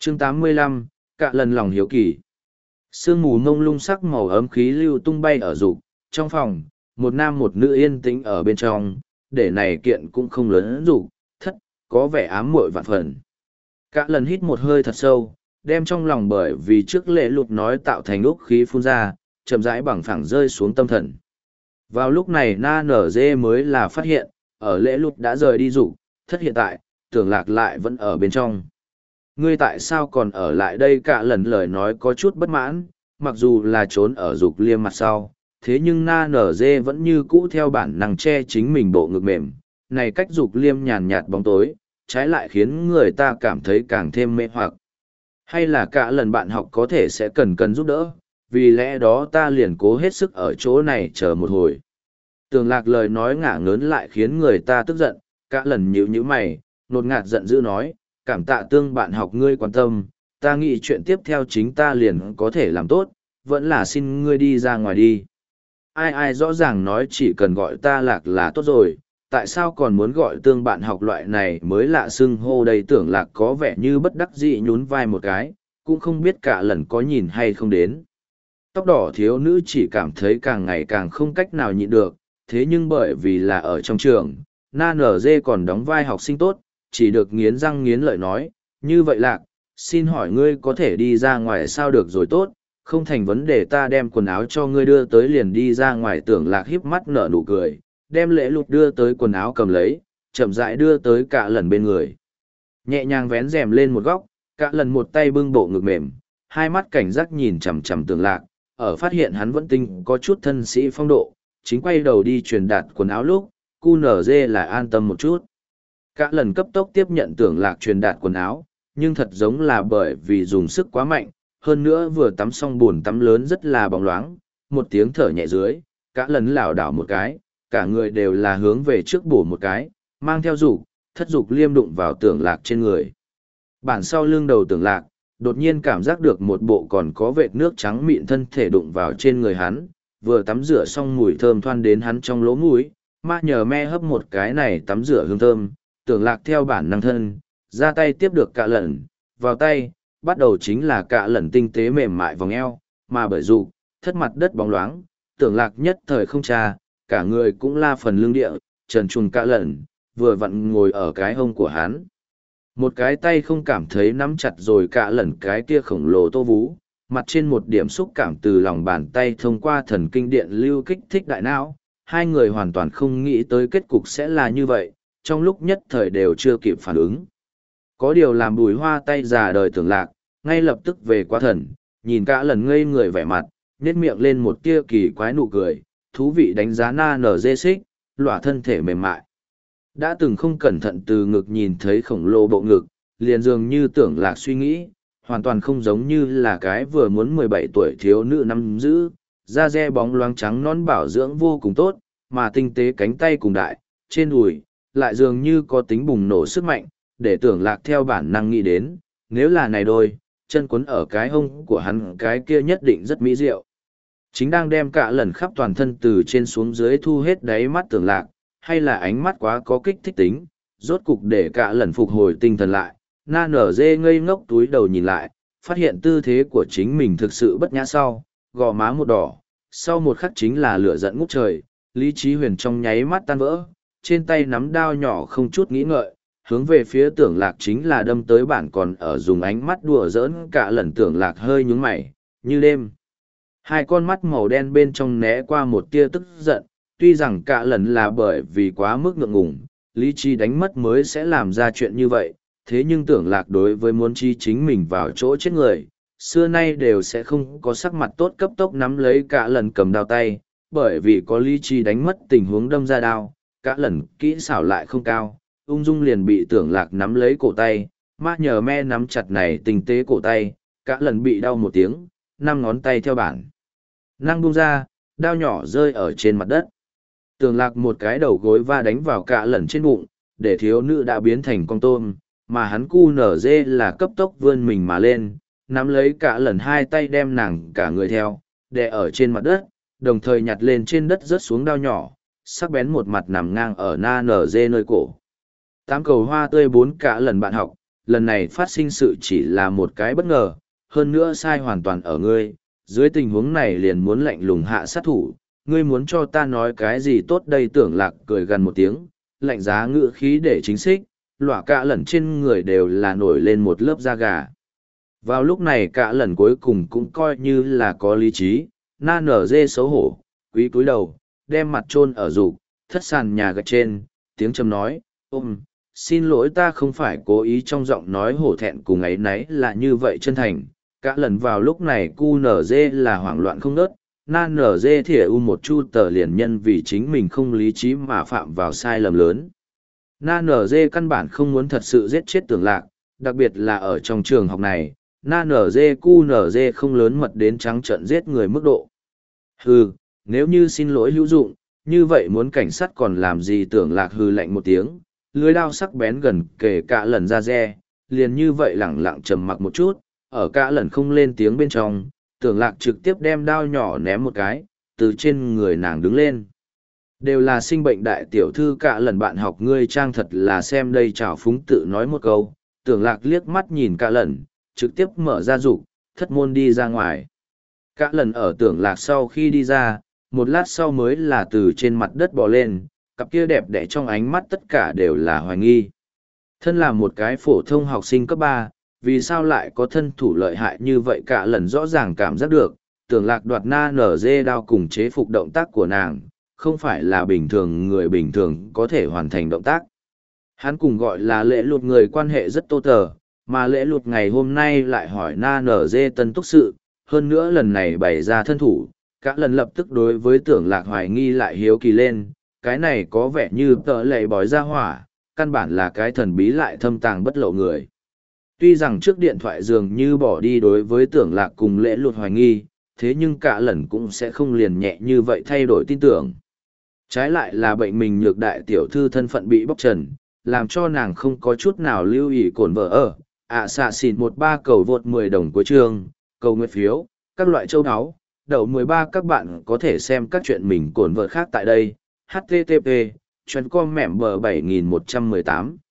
Chương 85, cạ lần lòng hiếu kỳ. Sương mù mông lung sắc màu ấm khí lưu tung bay ở dục trong phòng, một nam một nữ yên tĩnh ở bên trong, để này kiện cũng không lớn dục thất, có vẻ ám muội vạn phần. Cạ lần hít một hơi thật sâu, đem trong lòng bởi vì trước lễ lục nói tạo thành úc khí phun ra, chậm rãi bằng phẳng rơi xuống tâm thần. Vào lúc này na nở dê mới là phát hiện, ở lễ lục đã rời đi dục thất hiện tại, tưởng lạc lại vẫn ở bên trong. Ngươi tại sao còn ở lại đây? Cạ lần lời nói có chút bất mãn, mặc dù là trốn ở dục liêm mặt sau, thế nhưng na nở dê vẫn như cũ theo bản năng che chính mình bộ ngực mềm. Này cách dục liêm nhàn nhạt bóng tối, trái lại khiến người ta cảm thấy càng thêm mê hoặc. Hay là cạ lần bạn học có thể sẽ cần giúp đỡ, vì lẽ đó ta liền cố hết sức ở chỗ này chờ một hồi. Tường lạc lời nói ngả ngớn lại khiến người ta tức giận, cạ lần nhíu mày, nột ngạt giận dữ nói, cảm tạ tương bạn học ngươi quan tâm, ta nghĩ chuyện tiếp theo chính ta liền có thể làm tốt, vẫn là xin ngươi đi ra ngoài đi. Ai rõ ràng nói chỉ cần gọi ta lạc là tốt rồi, tại sao còn muốn gọi tương bạn học loại này mới lạ xưng hô đây? Tưởng lạc có vẻ như bất đắc dĩ nhún vai một cái, cũng không biết cả lần có nhìn hay không đến. Tóc đỏ thiếu nữ chỉ cảm thấy càng ngày càng không cách nào nhịn được, thế nhưng bởi vì là ở trong trường, na nở dê còn đóng vai học sinh tốt, chỉ được nghiến răng nghiến lợi nói, như vậy lạc, xin hỏi ngươi có thể đi ra ngoài sao? Được rồi tốt, không thành vấn đề, ta đem quần áo cho ngươi đưa tới liền đi ra ngoài. Tưởng lạc híp mắt nở nụ cười, đem lễ lục đưa tới quần áo cầm lấy, chậm rãi đưa tới cạ lần bên người. Nhẹ nhàng vén rèm lên một góc, cạ lần một tay bưng bộ ngực mềm, hai mắt cảnh giác nhìn chằm chằm tưởng lạc, ở phát hiện hắn vẫn tinh có chút thân sĩ phong độ, chính quay đầu đi truyền đạt quần áo lúc, cu nở dê lại an tâm một chút. Cạ lần cấp tốc tiếp nhận tưởng lạc truyền đạt quần áo, nhưng thật giống là bởi vì dùng sức quá mạnh, hơn nữa vừa tắm xong bồn tắm lớn rất là bóng loáng, một tiếng thở nhẹ dưới, cạ lần lảo đảo một cái, cả người đều là hướng về trước bổ một cái, mang theo dục thất dục liêm đụng vào tưởng lạc trên người. Bản sau lưng đầu tưởng lạc, đột nhiên cảm giác được một bộ còn có vệt nước trắng mịn thân thể đụng vào trên người hắn, vừa tắm rửa xong mùi thơm thoan đến hắn trong lỗ mũi, ma nhờ me hấp một cái này tắm rửa hương thơm, tưởng lạc theo bản năng thân, ra tay tiếp được cạ lần, vào tay, bắt đầu chính là cạ lần tinh tế mềm mại vòng eo, mà bởi dục thất mặt đất bóng loáng, tưởng lạc nhất thời không tra, cả người cũng la phần lưng địa, trần truồng cạ lần, vừa vặn ngồi ở cái hông của hắn. Một cái tay không cảm thấy nắm chặt rồi cạ lần cái kia khổng lồ tô vú, mặt trên một điểm xúc cảm từ lòng bàn tay thông qua thần kinh điện lưu kích thích đại não. Hai người hoàn toàn không nghĩ tới kết cục sẽ là như vậy, trong lúc nhất thời đều chưa kịp phản ứng. Có điều làm Bùi Hoa tay già đời tưởng lạc, ngay lập tức về qua thần, nhìn cạ lần ngây người vẻ mặt, nét miệng lên một tia kỳ quái nụ cười, thú vị đánh giá na nở dê xích, lỏa thân thể mềm mại. Đã từng không cẩn thận từ ngực nhìn thấy khổng lồ bộ ngực, liền dường như tưởng lạc suy nghĩ, hoàn toàn không giống như là cái vừa muốn 17 tuổi thiếu nữ nắm giữ, da dê bóng loáng trắng non bảo dưỡng vô cùng tốt, mà tinh tế cánh tay cùng đại, trên đùi, lại dường như có tính bùng nổ sức mạnh, để tưởng lạc theo bản năng nghĩ đến, nếu là này đôi, chân quấn ở cái hông của hắn cái kia nhất định rất mỹ diệu. Chính đang đem cả lần khắp toàn thân từ trên xuống dưới thu hết đáy mắt tưởng lạc, hay là ánh mắt quá có kích thích tính, rốt cục để cả lần phục hồi tinh thần lại, na nở dê ngây ngốc túi đầu nhìn lại, phát hiện tư thế của chính mình thực sự bất nhã sau, gò má một đỏ, sau một khắc chính là lửa giận ngút trời, lý trí huyền trong nháy mắt tan vỡ, trên tay nắm đao nhỏ không chút nghĩ ngợi, hướng về phía tưởng lạc chính là đâm tới bản còn ở dùng ánh mắt đùa giỡn cả lần tưởng lạc hơi nhướng mày, như đêm. Hai con mắt màu đen bên trong né qua một tia tức giận, tuy rằng cả lần là bởi vì quá mức ngượng ngùng, lý trí đánh mất mới sẽ làm ra chuyện như vậy, thế nhưng tưởng lạc đối với muốn chi chính mình vào chỗ chết người, xưa nay đều sẽ không có sắc mặt tốt cấp tốc nắm lấy cả lần cầm đao tay, bởi vì có lý trí đánh mất tình huống đâm ra đao, cả lần kỹ xảo lại không cao, ung dung liền bị tưởng lạc nắm lấy cổ tay, ma nhờ me nắm chặt này tinh tế cổ tay, cả lần bị đau một tiếng, 5 ngón tay theo bản năng bung ra, đao nhỏ rơi ở trên mặt đất. Tưởng lạc một cái đầu gối va đánh vào cả lần trên bụng, để thiếu nữ đã biến thành con tôm, mà hắn cu nở dê là cấp tốc vươn mình mà lên, nắm lấy cả lần hai tay đem nàng cả người theo, đè ở trên mặt đất, đồng thời nhặt lên trên đất rớt xuống đao nhỏ, sắc bén một mặt nằm ngang ở na nở dê nơi cổ. 8 cầu hoa tươi 4 cả lần bạn học, lần này phát sinh sự chỉ là một cái bất ngờ, hơn nữa sai hoàn toàn ở ngươi, dưới tình huống này liền muốn lạnh lùng hạ sát thủ, ngươi muốn cho ta nói cái gì tốt đây tưởng lạc cười gần một tiếng, lạnh giá ngữ khí để chính xích, lọa cả lần trên người đều là nổi lên một lớp da gà. Vào lúc này cả lần cuối cùng cũng coi như là có lý trí, na nở dê xấu hổ, quý cúi đầu, đem mặt chôn ở rục, thất sàn nhà gạch trên, tiếng trầm nói, xin lỗi ta không phải cố ý trong giọng nói hổ thẹn cùng ấy nấy là như vậy chân thành. Cả lần vào lúc này cu nở dê là hoảng loạn không nớt, na nở dê thỉa u một chu tờ liền nhân vì chính mình không lý trí mà phạm vào sai lầm lớn. Na nở dê căn bản không muốn thật sự giết chết tưởng lạc, đặc biệt là ở trong trường học này, na nở dê cu nở dê không lớn mật đến trắng trợn giết người mức độ. Hừ, nếu như xin lỗi hữu dụng, như vậy muốn cảnh sát còn làm gì tưởng lạc hừ lạnh một tiếng, lưới đao sắc bén gần kề cả lần ra re, liền như vậy lẳng lặng trầm mặc một chút, ở cả lần không lên tiếng bên trong, tưởng lạc trực tiếp đem đao nhỏ ném một cái, từ trên người nàng đứng lên. Đều là sinh bệnh đại tiểu thư cả lần bạn học ngươi trang thật là xem đây trào phúng tự nói một câu, tưởng lạc liếc mắt nhìn cả lần, trực tiếp mở ra dục thất môn đi ra ngoài. Cả lần ở tưởng lạc sau khi đi ra, một lát sau mới là từ trên mặt đất bò lên, cặp kia đẹp đẽ trong ánh mắt tất cả đều là hoài nghi. Thân là một cái phổ thông học sinh cấp ba, vì sao lại có thân thủ lợi hại như vậy cả lần rõ ràng cảm giác được, tưởng lạc đoạt na nở dê đao cùng chế phục động tác của nàng, không phải là bình thường người bình thường có thể hoàn thành động tác. Hắn cùng gọi là lễ lụt người quan hệ rất tô tờ, mà lễ lụt ngày hôm nay lại hỏi na nở dê tân túc sự, hơn nữa lần này bày ra thân thủ, cả lần lập tức đối với tưởng lạc hoài nghi lại hiếu kỳ lên, cái này có vẻ như tợ lệ bói ra hỏa, căn bản là cái thần bí lại thâm tàng bất lộ người. Tuy rằng trước điện thoại dường như bỏ đi đối với tưởng lạc cùng lễ lụt hoài nghi, thế nhưng cả lần cũng sẽ không liền nhẹ như vậy thay đổi tin tưởng. Trái lại là bệnh mình nhược đại tiểu thư thân phận bị bóc trần, làm cho nàng không có chút nào lưu ý cổn vợ ở. Xạ xỉn 13 cầu vượt 10 đồng cuối chương, cầu nguyện phiếu, các loại châu áo. Đậu 13 các bạn có thể xem các chuyện mình cổn vợ khác tại đây. HTTP, chuyến com mẹm bờ 7118.